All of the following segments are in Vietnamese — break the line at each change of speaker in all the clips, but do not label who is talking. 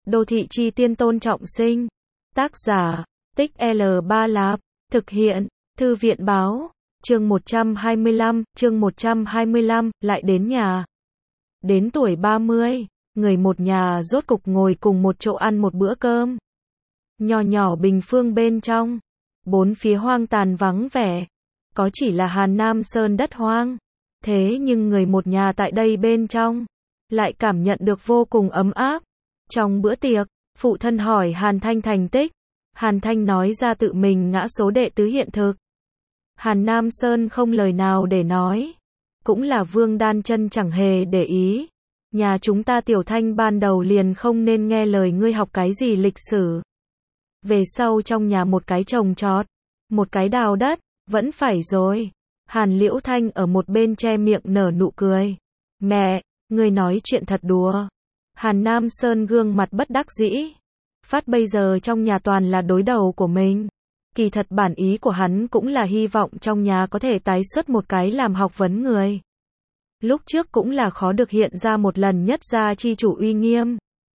Đô thị chi tiên Tôn Trọng Sinh. Tác giả, Tích L3 Lạp. Thực hiện, Thư viện báo. Chương 125, lại đến nhà. Đến tuổi 30, người một nhà rốt cục ngồi cùng một chỗ ăn một bữa cơm. Nhỏ nhỏ bình phương bên trong, bốn phía hoang tàn vắng vẻ, có chỉ là Hàn Nam Sơn đất hoang. Thế nhưng người một nhà tại đây bên trong, lại cảm nhận được vô cùng ấm áp. Trong bữa tiệc, phụ thân hỏi Hàn Thanh thành tích. Hàn Thanh nói ra tự mình ngã số đệ tứ hiện thực. Hàn Nam Sơn không lời nào để nói. Cũng là Vương Đan Chân chẳng hề để ý. Nhà chúng ta Tiểu Thanh ban đầu liền không nên nghe lời ngươi học cái gì lịch sử. Về sau trong nhà một cái trồng trọt, một cái đào đất, vẫn phải rồi. Hàn Liễu Thanh ở một bên che miệng nở nụ cười. Mẹ, ngươi nói chuyện thật đùa. Hàn Nam Sơn gương mặt bất đắc dĩ. Phát bây giờ trong nhà toàn là đối đầu của mình. Kỳ thật bản ý của hắn cũng là hy vọng trong nhà có thể tái xuất một cái làm học vấn người. Lúc trước cũng là khó được hiện ra một lần nhất gia chi chủ uy nghiêm.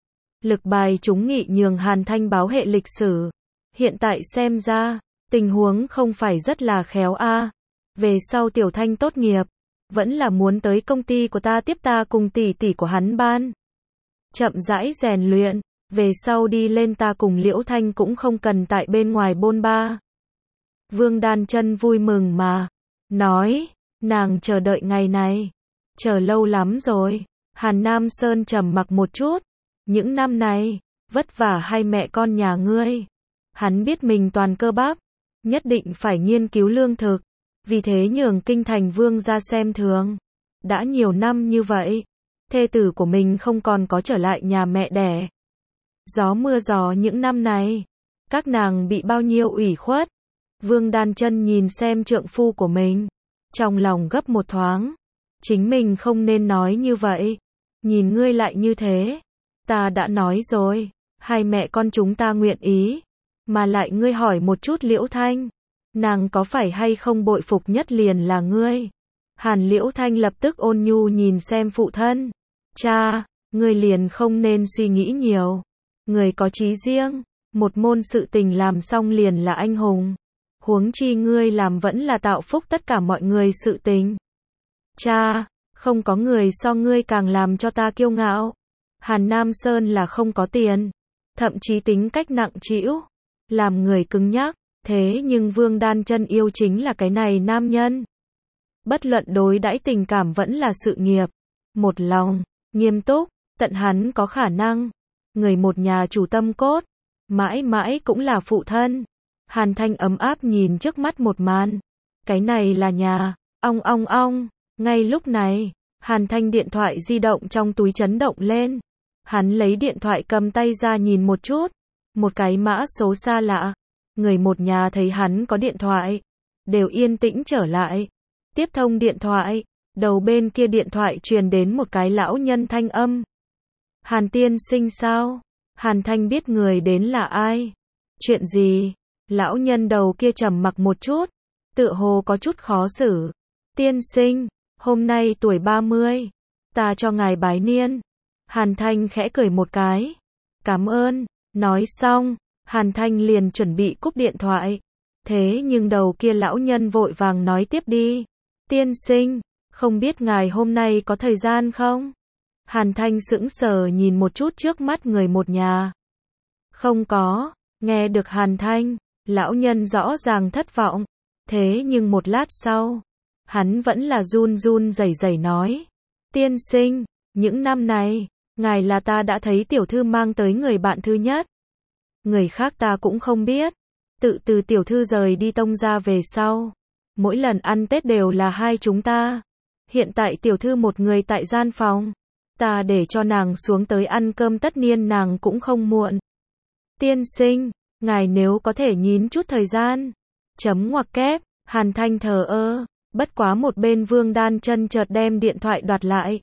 Lực bài chúng nghị nhường Hàn Thanh báo hệ lịch sử. Hiện tại xem ra, tình huống không phải rất là khéo a. Về sau Tiểu Thanh tốt nghiệp, vẫn là muốn tới công ty của ta tiếp ta cùng tỷ tỷ của hắn ban. Chậm rãi rèn luyện, về sau đi lên ta cùng Liễu Thanh cũng không cần tại bên ngoài bôn ba. Vương Đan Chân vui mừng mà, nói, nàng chờ đợi ngày này, chờ lâu lắm rồi. Hàn Nam Sơn trầm mặc một chút, những năm này, vất vả hai mẹ con nhà ngươi. Hắn biết mình toàn cơ bắp, nhất định phải nghiên cứu lương thực, vì thế nhường kinh thành vương ra xem thường. Đã nhiều năm như vậy, thê tử của mình không còn có trở lại nhà mẹ đẻ. Gió mưa gió những năm này, các nàng bị bao nhiêu ủy khuất. Vương Đan Chân nhìn xem trượng phu của mình, trong lòng gấp một thoáng. Chính mình không nên nói như vậy. Nhìn ngươi lại như thế. Ta đã nói rồi, hai mẹ con chúng ta nguyện ý. Mà lại ngươi hỏi một chút Liễu Thanh, nàng có phải hay không bội phục nhất liền là ngươi. Hàn Liễu Thanh lập tức ôn nhu nhìn xem phụ thân. Cha, ngươi liền không nên suy nghĩ nhiều. Người có chí riêng, một môn sự tình làm xong liền là anh hùng. Huống chi ngươi làm vẫn là tạo phúc tất cả mọi người sự tình. Cha, không có người so ngươi càng làm cho ta kiêu ngạo. Hàn Nam Sơn là không có tiền, thậm chí tính cách nặng trĩu, làm người cứng nhắc. Thế nhưng Vương Đan Chân yêu chính là cái này nam nhân. Bất luận đối đãi tình cảm vẫn là sự nghiệp, một lòng, nghiêm túc, tận hắn có khả năng. Người một nhà chủ tâm cốt, mãi mãi cũng là phụ thân. Hàn Thanh ấm áp nhìn trước mắt một màn. Cái này là nhà, ong ong ong. Ngay lúc này, Hàn Thanh điện thoại di động trong túi chấn động lên. Hắn lấy điện thoại cầm tay ra nhìn một chút. Một cái mã số xa lạ. Người một nhà thấy hắn có điện thoại, đều yên tĩnh trở lại. Tiếp thông điện thoại, đầu bên kia điện thoại truyền đến một cái lão nhân thanh âm. Hàn tiên sinh sao? Hàn Thanh biết người đến là ai. Chuyện gì? Lão nhân đầu kia trầm mặc một chút, tựa hồ có chút khó xử. Tiên sinh, hôm nay tuổi 30, ta cho ngài bái niên. Hàn Thanh khẽ cười một cái. Cảm ơn. Nói xong, Hàn Thanh liền chuẩn bị cúp điện thoại. Thế nhưng đầu kia lão nhân vội vàng nói tiếp đi. Tiên sinh, không biết ngài hôm nay có thời gian không? Hàn Thanh sững sờ nhìn một chút trước mắt người một nhà. Không có. Nghe được Hàn Thanh, lão nhân rõ ràng thất vọng. Thế nhưng một lát sau, hắn vẫn là run run rẩy rẩy nói. Tiên sinh, những năm này, ngài là ta đã thấy tiểu thư mang tới người bạn thứ nhất. Người khác ta cũng không biết. Tự từ tiểu thư rời đi tông ra về sau, mỗi lần ăn Tết đều là hai chúng ta. Hiện tại tiểu thư một người tại gian phòng, ta để cho nàng xuống tới ăn cơm tất niên nàng cũng không muộn. Tiên sinh, ngài nếu có thể nhín chút thời gian. Chấm ngoặc kép. Hàn Thanh thờ ơ. Bất quá một bên Vương Đan Chân chợt đem điện thoại đoạt lại.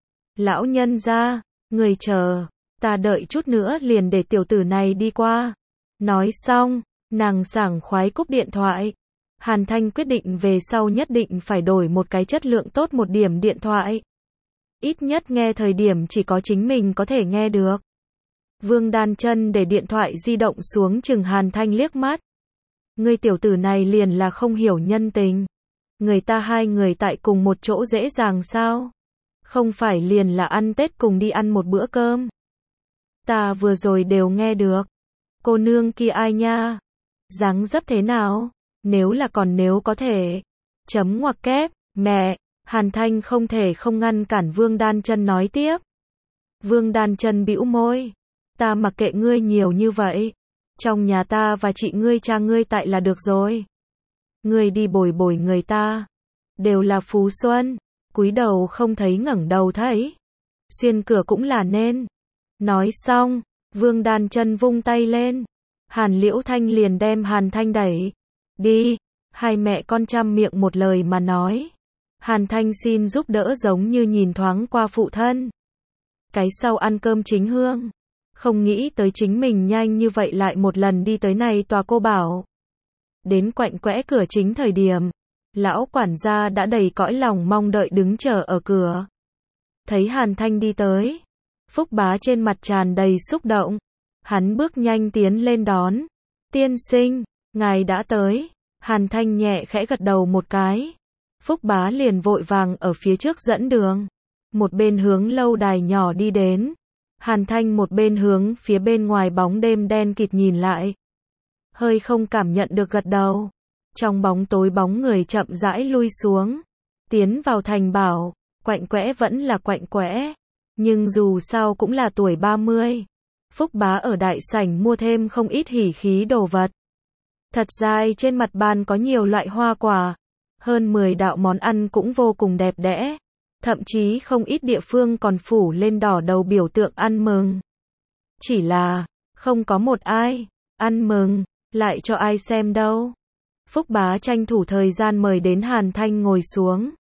Lão nhân gia, người chờ, ta đợi chút nữa liền để tiểu tử này đi qua. Nói xong, nàng sảng khoái cúp điện thoại. Hàn Thanh quyết định về sau nhất định phải đổi một cái chất lượng tốt một điểm điện thoại. Ít nhất nghe thời điểm chỉ có chính mình có thể nghe được. Vương Đan Chân để điện thoại di động xuống chừng Hàn Thanh liếc mắt. Ngươi tiểu tử này liền là không hiểu nhân tình. Người ta hai người tại cùng một chỗ dễ dàng sao? Không phải liền là ăn Tết cùng đi ăn một bữa cơm. Ta vừa rồi đều nghe được. Cô nương kia ai nha? Dáng dấp thế nào? Nếu là còn nếu có thể. Chấm ngoặc kép, mẹ. Hàn Thanh không thể không ngăn cản Vương Đan Chân nói tiếp. Vương Đan Chân bĩu môi. Ta mặc kệ ngươi nhiều như vậy. Trong nhà ta và chị ngươi cha ngươi tại là được rồi. Ngươi đi bồi bồi người ta. Đều là phú xuân. Cúi đầu không thấy ngẩng đầu thấy. Xuyên cửa cũng là nên. Nói xong, Vương Đan Chân vung tay lên. Hàn Liễu Thanh liền đem Hàn Thanh đẩy. Đi. Hai mẹ con chăm miệng một lời mà nói. Hàn Thanh xin giúp đỡ giống như nhìn thoáng qua phụ thân. Cái sau ăn cơm chính hương. Không nghĩ tới chính mình nhanh như vậy lại một lần đi tới này tòa cô bảo. Đến quạnh quẽ cửa chính thời điểm. Lão quản gia đã đầy cõi lòng mong đợi đứng chờ ở cửa. Thấy Hàn Thanh đi tới. Phúc Bá trên mặt tràn đầy xúc động. Hắn bước nhanh tiến lên đón. Tiên sinh, ngài đã tới. Hàn Thanh nhẹ khẽ gật đầu một cái. Phúc Bá liền vội vàng ở phía trước dẫn đường. Một bên hướng lâu đài nhỏ đi đến. Hàn Thanh một bên hướng phía bên ngoài bóng đêm đen kịt nhìn lại. Hơi không cảm nhận được gật đầu. Trong bóng tối bóng người chậm rãi lui xuống. Tiến vào thành bảo. Quạnh quẽ vẫn là quạnh quẽ. Nhưng dù sao cũng là tuổi 30. Phúc Bá ở đại sảnh mua thêm không ít hỉ khí đồ vật. Thật dai trên mặt bàn có nhiều loại hoa quả. Hơn 10 đạo món ăn cũng vô cùng đẹp đẽ. Thậm chí không ít địa phương còn phủ lên đỏ đầu biểu tượng ăn mừng. Chỉ là, không có một ai ăn mừng, lại cho ai xem đâu. Phúc Bá tranh thủ thời gian mời đến Hàn Thanh ngồi xuống.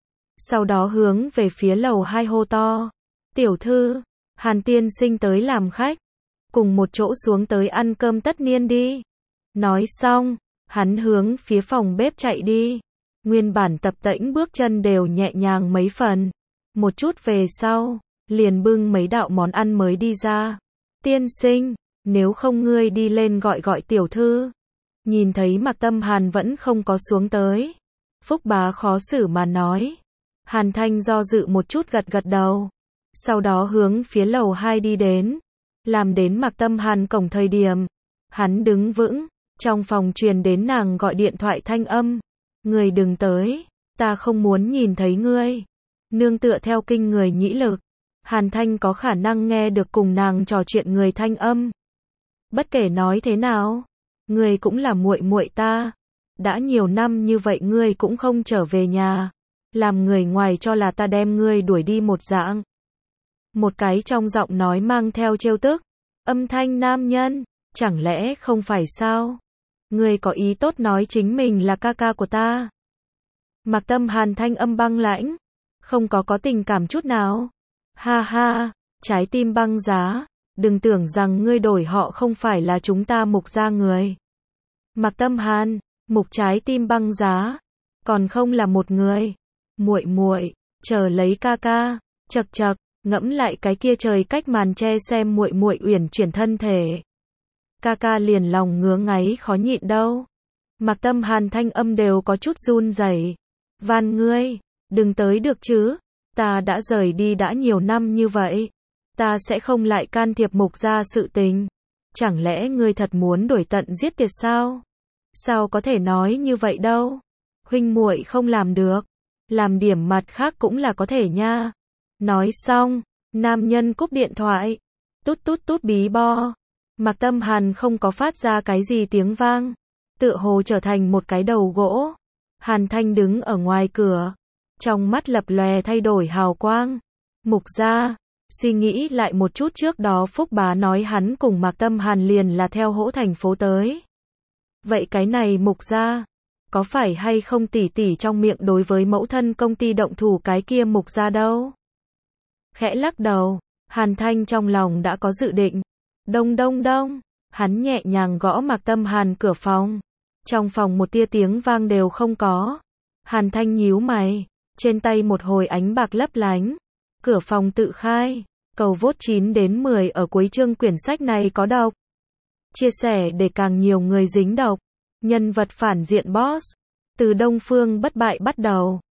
Sau đó hướng về phía lầu 2 hô to. Tiểu thư, Hàn tiên sinh tới làm khách. Cùng một chỗ xuống tới ăn cơm tất niên đi. Nói xong, hắn hướng phía phòng bếp chạy đi. Nguyên bản tập tễnh bước chân đều nhẹ nhàng mấy phần. Một chút về sau, liền bưng mấy đạo món ăn mới đi ra. Tiên sinh, nếu không ngươi đi lên gọi tiểu thư. Nhìn thấy Mạc Tâm Hàn vẫn không có xuống tới. Phúc Bá khó xử mà nói. Hàn Thanh do dự một chút gật đầu. Sau đó hướng phía lầu 2 đi đến. Làm đến Mạc Tâm Hàn cổng thời điểm. Hắn đứng vững. Trong phòng truyền đến nàng gọi điện thoại thanh âm. Người đừng tới. Ta không muốn nhìn thấy ngươi. Nương tựa theo kinh người nhĩ lực. Hàn Thanh có khả năng nghe được cùng nàng trò chuyện người thanh âm. Bất kể nói thế nào. Ngươi cũng là muội muội ta. Đã nhiều năm như vậy ngươi cũng không trở về nhà. Làm người ngoài cho là ta đem ngươi đuổi đi một dạng. Một cái trong giọng nói mang theo trêu tức. Âm thanh nam nhân. Chẳng lẽ không phải sao? Ngươi có ý tốt nói chính mình là ca ca của ta. Mạc Tâm Hàn thanh âm băng lãnh. Không có tình cảm chút nào. Ha ha, trái tim băng giá. Đừng tưởng rằng ngươi đổi họ không phải là chúng ta Mục gia người. Mạc Tâm Hàn, Mục trái tim băng giá. Còn không là một người. Muội muội, chờ lấy ca ca. Chậc chậc, ngẫm lại cái kia trời cách màn che xem muội muội uyển chuyển thân thể. Ca ca liền lòng ngứa ngáy khó nhịn đâu. Mạc Tâm Hàn thanh âm đều có chút run rẩy. Van ngươi, đừng tới được chứ. Ta đã rời đi đã nhiều năm như vậy. Ta sẽ không lại can thiệp Mục gia sự tình. Chẳng lẽ ngươi thật muốn đuổi tận giết tuyệt sao? Sao có thể nói như vậy đâu? Huynh muội không làm được. Làm điểm mặt khác cũng là có thể nha. Nói xong, nam nhân cúp điện thoại. Tút tút tút bí bo. Mạc Tâm Hàn không có phát ra cái gì tiếng vang. Tựa hồ trở thành một cái đầu gỗ. Hàn Thanh đứng ở ngoài cửa. Trong mắt lập lòe thay đổi hào quang. Mục gia. Suy nghĩ lại một chút trước đó Phúc Bá nói hắn cùng Mạc Tâm Hàn liền là theo hỗ thành phố tới. Vậy cái này Mục gia. Có phải hay không tỉ tỉ trong miệng đối với mẫu thân công ty động thủ cái kia Mục gia đâu? Khẽ lắc đầu. Hàn Thanh trong lòng đã có dự định. Đông đông đông. Hắn nhẹ nhàng gõ Mạc Tâm Hàn cửa phòng. Trong phòng một tia tiếng vang đều không có. Hàn Thanh nhíu mày. Trên tay một hồi ánh bạc lấp lánh. Cửa phòng tự khai. Cầu vote 9 đến 10 ở cuối chương quyển sách này có độc. Chia sẻ để càng nhiều người dính độc. Nhân vật phản diện boss. Từ Đông Phương bất bại bắt đầu.